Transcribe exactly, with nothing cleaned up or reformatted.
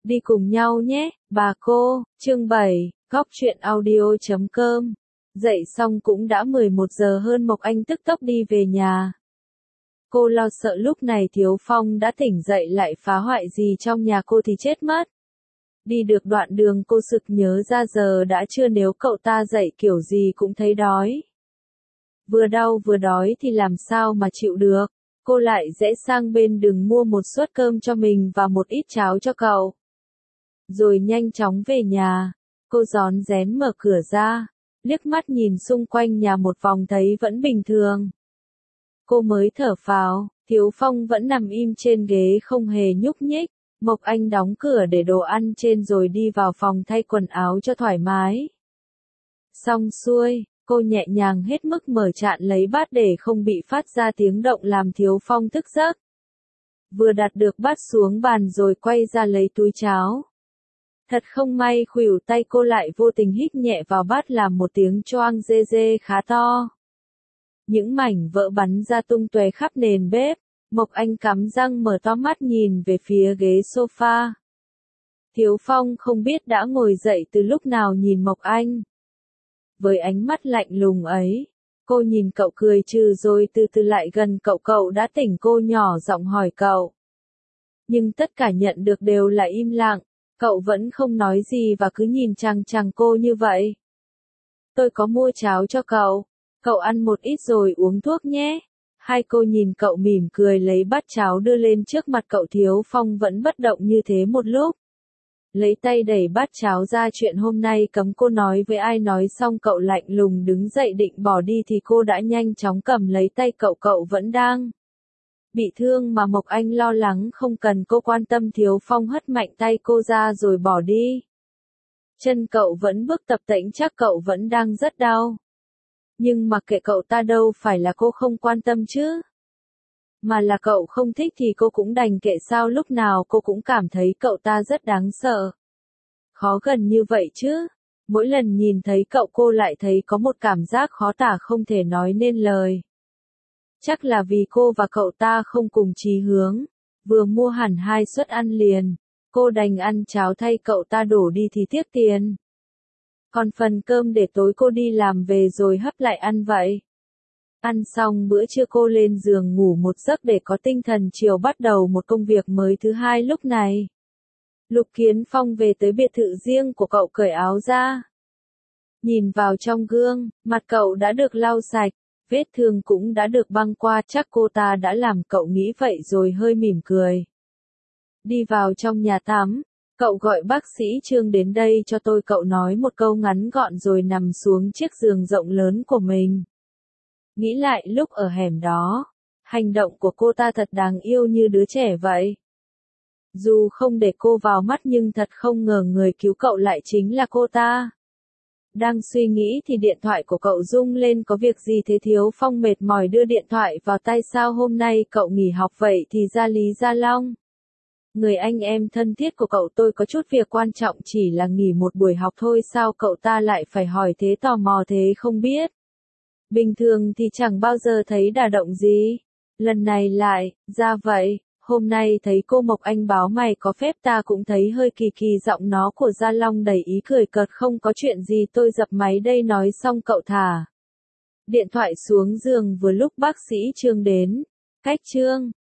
Đi cùng nhau nhé, bà cô. Chương bảy, Góc truyện audio chấm com. Dậy xong cũng đã mười một giờ hơn, Mộc Anh tức tốc đi về nhà. Cô lo sợ lúc này Thiếu Phong đã tỉnh dậy lại phá hoại gì trong nhà cô thì chết mất. Đi được đoạn đường cô sực nhớ ra giờ đã trưa, nếu cậu ta dậy kiểu gì cũng thấy đói. Vừa đau vừa đói thì làm sao mà chịu được. Cô lại rẽ sang bên đường mua một suất cơm cho mình và một ít cháo cho cậu. Rồi nhanh chóng về nhà. Cô rón rén mở cửa ra, liếc mắt nhìn xung quanh nhà một vòng thấy vẫn bình thường. Cô mới thở phào, Thiếu Phong vẫn nằm im trên ghế không hề nhúc nhích. Mộc Anh đóng cửa để đồ ăn trên rồi đi vào phòng thay quần áo cho thoải mái. Xong xuôi, cô nhẹ nhàng hết mức mở chạn lấy bát để không bị phát ra tiếng động làm Thiếu Phong thức giấc. Vừa đặt được bát xuống bàn rồi quay ra lấy túi cháo. Thật không may khuỷu tay cô lại vô tình hít nhẹ vào bát làm một tiếng choang rê rê khá to. Những mảnh vỡ bắn ra tung tóe khắp nền bếp. Mộc Anh cắm răng mở to mắt nhìn về phía ghế sofa. Thiếu Phong không biết đã ngồi dậy từ lúc nào nhìn Mộc Anh. Với ánh mắt lạnh lùng ấy, cô nhìn cậu cười trừ rồi từ từ lại gần cậu. Cậu đã tỉnh, cô nhỏ giọng hỏi cậu. Nhưng tất cả nhận được đều là im lặng, cậu vẫn không nói gì và cứ nhìn chằm chằm cô như vậy. Tôi có mua cháo cho cậu, cậu ăn một ít rồi uống thuốc nhé. Hai cô nhìn cậu mỉm cười lấy bát cháo đưa lên trước mặt cậu. Thiếu Phong vẫn bất động như thế một lúc. Lấy tay đẩy bát cháo ra, chuyện hôm nay cấm cô nói với ai. Nói xong cậu lạnh lùng đứng dậy định bỏ đi thì cô đã nhanh chóng cầm lấy tay cậu. Cậu vẫn đang bị thương mà Mộc Anh lo lắng không cần cô quan tâm. Thiếu Phong hất mạnh tay cô ra rồi bỏ đi. Chân cậu vẫn bước tập tễnh, chắc cậu vẫn đang rất đau. Nhưng mặc kệ cậu ta, đâu phải là cô không quan tâm chứ. Mà là cậu không thích thì cô cũng đành kệ sao, lúc nào cô cũng cảm thấy cậu ta rất đáng sợ. Khó gần như vậy chứ. Mỗi lần nhìn thấy cậu cô lại thấy có một cảm giác khó tả không thể nói nên lời. Chắc là vì cô và cậu ta không cùng chí hướng. Vừa mua hẳn hai suất ăn liền, cô đành ăn cháo thay cậu ta, đổ đi thì tiếc tiền. Còn phần cơm để tối cô đi làm về rồi hấp lại ăn vậy. Ăn xong bữa trưa cô lên giường ngủ một giấc để có tinh thần chiều bắt đầu một công việc mới thứ hai. Lúc này, Lục Kiến Phong về tới biệt thự riêng của cậu, cởi áo ra. Nhìn vào trong gương, mặt cậu đã được lau sạch, vết thương cũng đã được băng qua, chắc cô ta đã làm cậu nghĩ vậy rồi hơi mỉm cười. Đi vào trong nhà tắm. Cậu gọi bác sĩ Trương đến đây cho tôi, cậu nói một câu ngắn gọn rồi nằm xuống chiếc giường rộng lớn của mình. Nghĩ lại lúc ở hẻm đó, hành động của cô ta thật đáng yêu như đứa trẻ vậy. Dù không để cô vào mắt nhưng thật không ngờ người cứu cậu lại chính là cô ta. Đang suy nghĩ thì điện thoại của cậu rung lên. Có việc gì thế? Thiếu Phong mệt mỏi đưa điện thoại vào tay. Sao hôm nay cậu nghỉ học vậy? Thì ra Lý Gia Long, người anh em thân thiết của cậu, tôi có chút việc quan trọng, chỉ là nghỉ một buổi học thôi. Sao cậu ta lại phải hỏi thế, tò mò thế không biết. Bình thường thì chẳng bao giờ thấy đả động gì. Lần này lại, ra vậy, hôm nay thấy cô Mộc Anh báo mày có phép, ta cũng thấy hơi kỳ kỳ. Giọng nó của Gia Long đầy ý cười cợt. Không có chuyện gì, tôi dập máy đây. Nói xong cậu thả điện thoại xuống giường. Vừa lúc bác sĩ Trương đến. Cách Trương